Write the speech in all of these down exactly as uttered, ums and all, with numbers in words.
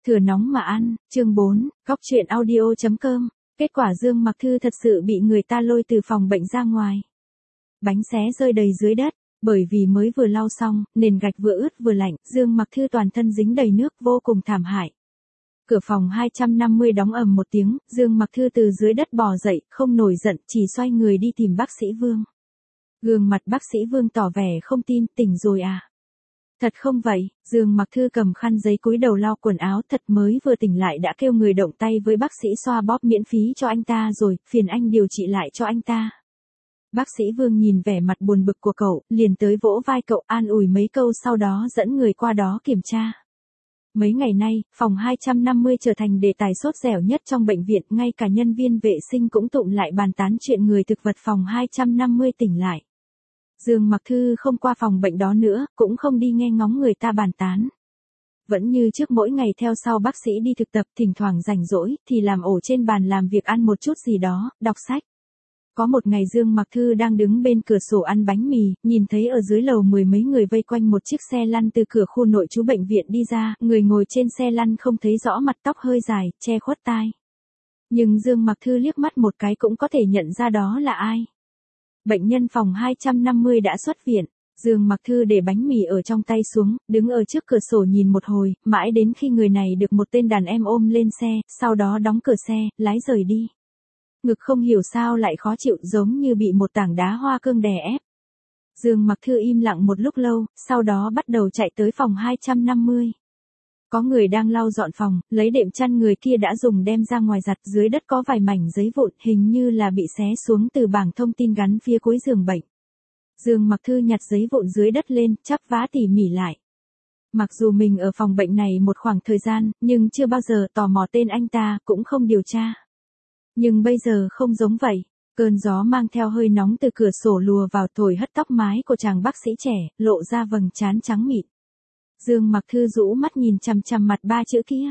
Thừa nóng mà ăn, chương bốn, góc chuyện audio chấm com. Kết quả Dương Mặc Thư thật sự bị người ta lôi từ phòng bệnh ra ngoài. Bánh xé rơi đầy dưới đất, bởi vì mới vừa lau xong, nền gạch vừa ướt vừa lạnh, Dương Mặc Thư toàn thân dính đầy nước vô cùng thảm hại. Cửa phòng hai trăm năm mươi đóng ầm một tiếng, Dương Mặc Thư từ dưới đất bò dậy, không nổi giận, chỉ xoay người đi tìm bác sĩ Vương. Gương mặt bác sĩ Vương tỏ vẻ không tin, tỉnh rồi à? Thật không vậy, Dương Mặc Thư cầm khăn giấy cúi đầu lau quần áo, thật mới vừa tỉnh lại đã kêu người động tay với bác sĩ xoa bóp miễn phí cho anh ta rồi, phiền anh điều trị lại cho anh ta. Bác sĩ Vương nhìn vẻ mặt buồn bực của cậu, liền tới vỗ vai cậu an ủi mấy câu sau đó dẫn người qua đó kiểm tra. Mấy ngày nay, phòng hai trăm năm mươi trở thành đề tài sốt dẻo nhất trong bệnh viện, ngay cả nhân viên vệ sinh cũng tụm lại bàn tán chuyện người thực vật phòng hai trăm năm mươi tỉnh lại. Dương Mặc Thư không qua phòng bệnh đó nữa, cũng không đi nghe ngóng người ta bàn tán. Vẫn như trước mỗi ngày theo sau bác sĩ đi thực tập, thỉnh thoảng rảnh rỗi, thì làm ổ trên bàn làm việc ăn một chút gì đó, đọc sách. Có một ngày Dương Mặc Thư đang đứng bên cửa sổ ăn bánh mì, nhìn thấy ở dưới lầu mười mấy người vây quanh một chiếc xe lăn từ cửa khu nội trú bệnh viện đi ra, người ngồi trên xe lăn không thấy rõ mặt, tóc hơi dài, che khuất tai. Nhưng Dương Mặc Thư liếc mắt một cái cũng có thể nhận ra đó là ai. Bệnh nhân phòng hai trăm năm mươi đã xuất viện, Dương Mặc Thư để bánh mì ở trong tay xuống, đứng ở trước cửa sổ nhìn một hồi, mãi đến khi người này được một tên đàn em ôm lên xe, sau đó đóng cửa xe, lái rời đi. Ngực không hiểu sao lại khó chịu giống như bị một tảng đá hoa cương đè ép. Dương Mặc Thư im lặng một lúc lâu, sau đó bắt đầu chạy tới phòng hai trăm năm mươi. Có người đang lau dọn phòng, lấy đệm chăn người kia đã dùng đem ra ngoài giặt, dưới đất có vài mảnh giấy vụn, hình như là bị xé xuống từ bảng thông tin gắn phía cuối giường bệnh. Dương Mặc Thư nhặt giấy vụn dưới đất lên, chắp vá tỉ mỉ lại. Mặc dù mình ở phòng bệnh này một khoảng thời gian, nhưng chưa bao giờ tò mò tên anh ta, cũng không điều tra. Nhưng bây giờ không giống vậy. Cơn gió mang theo hơi nóng từ cửa sổ lùa vào thổi hất tóc mái của chàng bác sĩ trẻ, lộ ra vầng trán trắng mịn. Dương Mặc Thư rũ mắt nhìn chằm chằm mặt ba chữ kia.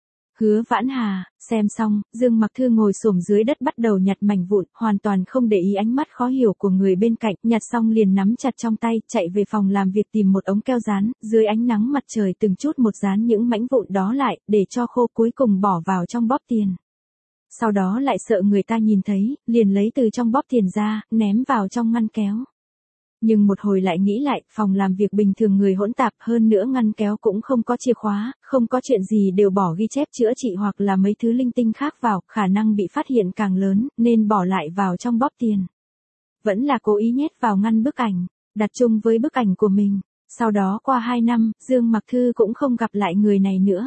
Hứa Vãn Hà, xem xong, Dương Mặc Thư ngồi xổm dưới đất bắt đầu nhặt mảnh vụn, hoàn toàn không để ý ánh mắt khó hiểu của người bên cạnh, nhặt xong liền nắm chặt trong tay, chạy về phòng làm việc tìm một ống keo dán, dưới ánh nắng mặt trời từng chút một dán những mảnh vụn đó lại, để cho khô cuối cùng bỏ vào trong bóp tiền. Sau đó lại sợ người ta nhìn thấy, liền lấy từ trong bóp tiền ra, ném vào trong ngăn kéo. Nhưng một hồi lại nghĩ lại, phòng làm việc bình thường người hỗn tạp, hơn nữa ngăn kéo cũng không có chìa khóa, không có chuyện gì đều bỏ ghi chép chữa trị hoặc là mấy thứ linh tinh khác vào, khả năng bị phát hiện càng lớn, nên bỏ lại vào trong bóp tiền. Vẫn là cố ý nhét vào ngăn bức ảnh, đặt chung với bức ảnh của mình. Sau đó qua hai năm, Dương Mặc Thư cũng không gặp lại người này nữa.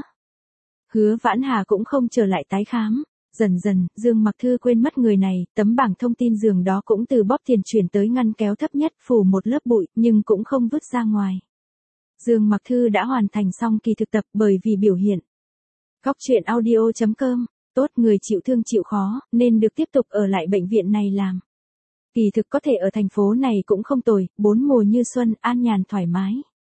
Hứa Vãn Hà cũng không trở lại tái khám. Dần dần, Dương Mặc Thư quên mất người này, tấm bảng thông tin giường đó cũng từ bóp tiền chuyển tới ngăn kéo thấp nhất, phủ một lớp bụi, nhưng cũng không vứt ra ngoài. Dương Mặc Thư đã hoàn thành xong kỳ thực tập bởi vì biểu hiện. Góc chuyện audio chấm com, tốt người chịu thương chịu khó, nên được tiếp tục ở lại bệnh viện này làm. Kỳ thực có thể ở thành phố này cũng không tồi, bốn mùa như xuân, an nhàn thoải mái.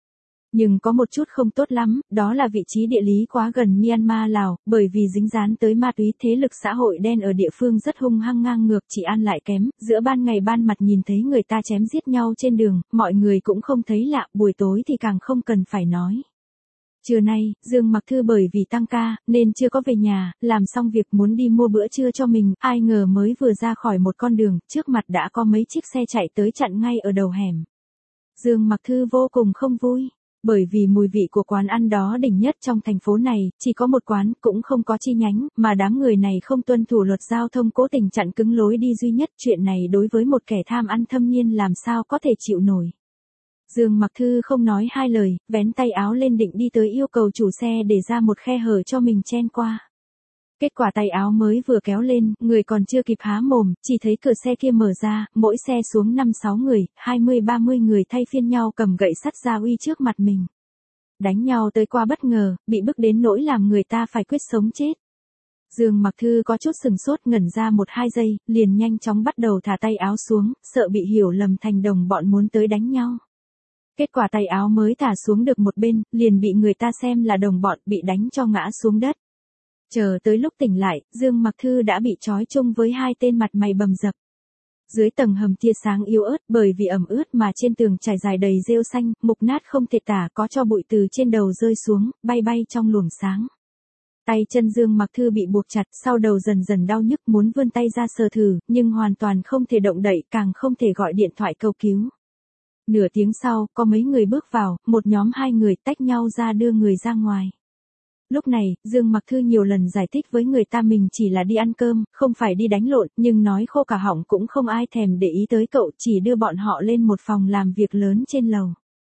Nhưng có một chút không tốt lắm, đó là vị trí địa lý quá gần Myanmar Lào, bởi vì dính dán tới ma túy, thế lực xã hội đen ở địa phương rất hung hăng ngang ngược, trị an lại kém, giữa ban ngày ban mặt nhìn thấy người ta chém giết nhau trên đường, mọi người cũng không thấy lạ, buổi tối thì càng không cần phải nói. Trưa nay, Dương Mặc Thư bởi vì tăng ca, nên chưa có về nhà, làm xong việc muốn đi mua bữa trưa cho mình, ai ngờ mới vừa ra khỏi một con đường, trước mặt đã có mấy chiếc xe chạy tới chặn ngay ở đầu hẻm. Dương Mặc Thư vô cùng không vui. Bởi vì mùi vị của quán ăn đó đỉnh nhất trong thành phố này, chỉ có một quán, cũng không có chi nhánh, mà đám người này không tuân thủ luật giao thông cố tình chặn cứng lối đi duy nhất, chuyện này đối với một kẻ tham ăn thâm niên làm sao có thể chịu nổi. Dương Mặc Thư không nói hai lời, vén tay áo lên định đi tới yêu cầu chủ xe để ra một khe hở cho mình chen qua. Kết quả tay áo mới vừa kéo lên, người còn chưa kịp há mồm, chỉ thấy cửa xe kia mở ra, mỗi xe xuống năm sáu người, hai mươi ba mươi người thay phiên nhau cầm gậy sắt ra uy trước mặt mình. Đánh nhau tới qua bất ngờ, bị bức đến nỗi làm người ta phải quyết sống chết. Dương Mặc Thư có chút sừng sốt ngẩn ra một hai giây, liền nhanh chóng bắt đầu thả tay áo xuống, sợ bị hiểu lầm thành đồng bọn muốn tới đánh nhau. Kết quả tay áo mới thả xuống được một bên, liền bị người ta xem là đồng bọn, bị đánh cho ngã xuống đất. Chờ tới lúc tỉnh lại, Dương Mặc Thư đã bị trói chung với hai tên mặt mày bầm dập. Dưới tầng hầm tia sáng yếu ớt, bởi vì ẩm ướt mà trên tường trải dài đầy rêu xanh, mục nát không thể tả, có cho bụi từ trên đầu rơi xuống, bay bay trong luồng sáng. Tay chân Dương Mặc Thư bị buộc chặt, sau đầu dần dần đau nhức muốn vươn tay ra sờ thử, nhưng hoàn toàn không thể động đậy, càng không thể gọi điện thoại cầu cứu. Nửa tiếng sau, có mấy người bước vào, một nhóm hai người tách nhau ra đưa người ra ngoài. Lúc này, Dương Mặc Thư nhiều lần giải thích với người ta mình chỉ là đi ăn cơm, không phải đi đánh lộn, nhưng nói khô cả họng cũng không ai thèm để ý tới cậu, chỉ đưa bọn họ lên một phòng làm việc lớn trên lầu.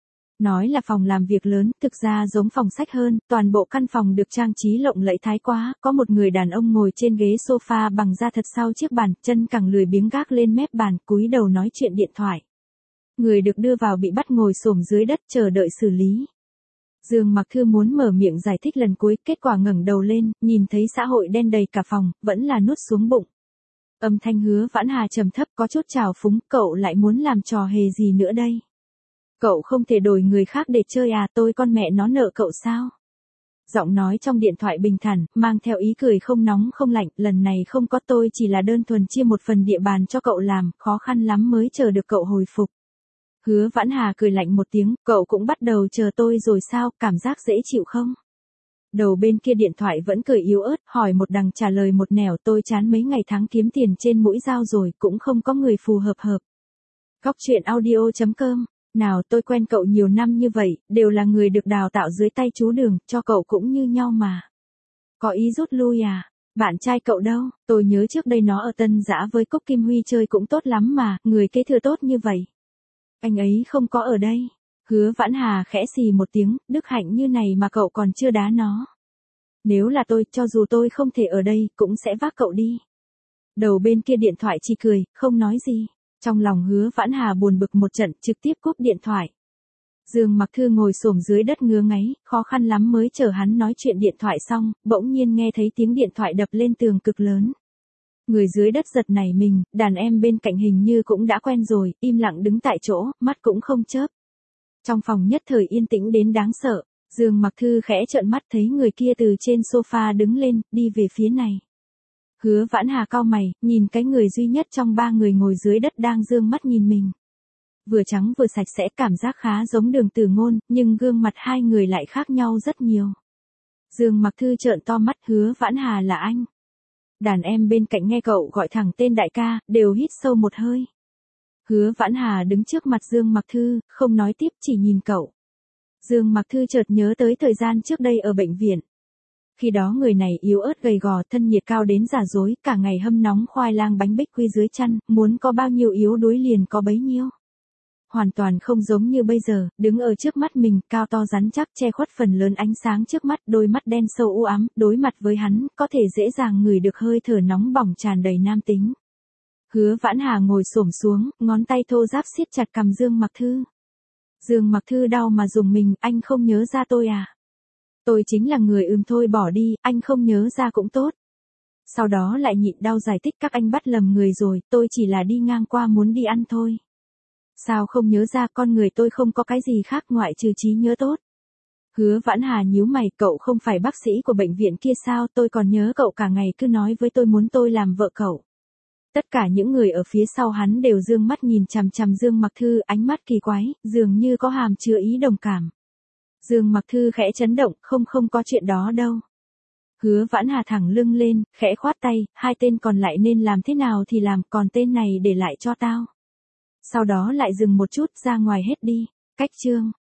Nói là phòng làm việc lớn, thực ra giống phòng sách hơn, toàn bộ căn phòng được trang trí lộng lẫy thái quá, có một người đàn ông ngồi trên ghế sofa bằng da thật sau chiếc bàn, chân cẳng lười biếng gác lên mép bàn, cúi đầu nói chuyện điện thoại. Người được đưa vào bị bắt ngồi xổm dưới đất chờ đợi xử lý. Dương Mặc Thư muốn mở miệng giải thích lần cuối, kết quả ngẩng đầu lên, nhìn thấy xã hội đen đầy cả phòng, vẫn là nuốt xuống bụng. Âm thanh Hứa Vãn Hà trầm thấp có chút trào phúng, cậu lại muốn làm trò hề gì nữa đây? Cậu không thể đổi người khác để chơi à, tôi con mẹ nó nợ cậu sao? Giọng nói trong điện thoại bình thản, mang theo ý cười không nóng không lạnh, lần này không có, tôi chỉ là đơn thuần chia một phần địa bàn cho cậu làm, khó khăn lắm mới chờ được cậu hồi phục. Hứa Vãn Hà cười lạnh một tiếng, cậu cũng bắt đầu chờ tôi rồi sao, cảm giác dễ chịu không? Đầu bên kia điện thoại vẫn cười yếu ớt, hỏi một đằng trả lời một nẻo, tôi chán mấy ngày tháng kiếm tiền trên mũi dao rồi, cũng không có người phù hợp hợp. Góc truyện audio chấm com. Nào, tôi quen cậu nhiều năm như vậy, đều là người được đào tạo dưới tay chú Đường, cho cậu cũng như nhau mà. Có ý rút lui à? Bạn trai cậu đâu? Tôi nhớ trước đây nó ở Tân Dã với Cốc Kim Huy chơi cũng tốt lắm mà, người kế thừa tốt như vậy. Anh ấy không có ở đây. Hứa Vãn Hà khẽ xì một tiếng, đức hạnh như này mà cậu còn chưa đá nó. Nếu là tôi, cho dù tôi không thể ở đây, cũng sẽ vác cậu đi. Đầu bên kia điện thoại chỉ cười, không nói gì. Trong lòng Hứa Vãn Hà buồn bực một trận, trực tiếp cúp điện thoại. Dương Mặc Thư ngồi xổm dưới đất ngứa ngáy, khó khăn lắm mới chờ hắn nói chuyện điện thoại xong, bỗng nhiên nghe thấy tiếng điện thoại đập lên tường cực lớn. Người dưới đất giật nảy mình, đàn em bên cạnh hình như cũng đã quen rồi, im lặng đứng tại chỗ, mắt cũng không chớp. Trong phòng nhất thời yên tĩnh đến đáng sợ, Dương Mặc Thư khẽ trợn mắt thấy người kia từ trên sofa đứng lên, đi về phía này. Hứa Vãn Hà cau mày, nhìn cái người duy nhất trong ba người ngồi dưới đất đang dương mắt nhìn mình. Vừa trắng vừa sạch sẽ, cảm giác khá giống Đường Tử Ngôn, nhưng gương mặt hai người lại khác nhau rất nhiều. Dương Mặc Thư trợn to mắt, Hứa Vãn Hà là anh. Đàn em bên cạnh nghe cậu gọi thẳng tên đại ca, đều hít sâu một hơi. Hứa Vãn Hà đứng trước mặt Dương Mặc Thư, không nói tiếp chỉ nhìn cậu. Dương Mặc Thư chợt nhớ tới thời gian trước đây ở bệnh viện. Khi đó người này yếu ớt gầy gò, thân nhiệt cao đến giả dối, cả ngày hâm nóng khoai lang bánh bích quy dưới chăn, muốn có bao nhiêu yếu đuối liền có bấy nhiêu. Hoàn toàn không giống như bây giờ, đứng ở trước mắt mình, cao to rắn chắc che khuất phần lớn ánh sáng trước mắt, đôi mắt đen sâu u ám, đối mặt với hắn, có thể dễ dàng ngửi được hơi thở nóng bỏng tràn đầy nam tính. Hứa Vãn Hà ngồi xổm xuống, ngón tay thô ráp siết chặt cằm Dương Mặc Thư. Dương Mặc Thư đau mà dùng mình, anh không nhớ ra tôi à? Tôi chính là người ừm thôi bỏ đi, anh không nhớ ra cũng tốt. Sau đó lại nhịn đau giải thích, các anh bắt lầm người rồi, tôi chỉ là đi ngang qua muốn đi ăn thôi. Sao không nhớ ra, con người tôi không có cái gì khác ngoại trừ trí nhớ tốt. Hứa Vãn Hà nhíu mày, cậu không phải bác sĩ của bệnh viện kia sao, tôi còn nhớ cậu cả ngày cứ nói với tôi muốn tôi làm vợ cậu. Tất cả những người ở phía sau hắn đều dương mắt nhìn chằm chằm Dương Mặc Thư, ánh mắt kỳ quái, dường như có hàm chứa ý đồng cảm. Dương Mặc Thư khẽ chấn động, không không có chuyện đó đâu. Hứa Vãn Hà thẳng lưng lên, khẽ khoát tay, hai tên còn lại nên làm thế nào thì làm, còn tên này để lại cho tao. Sau đó lại dừng một chút, ra ngoài hết đi. Cách chương.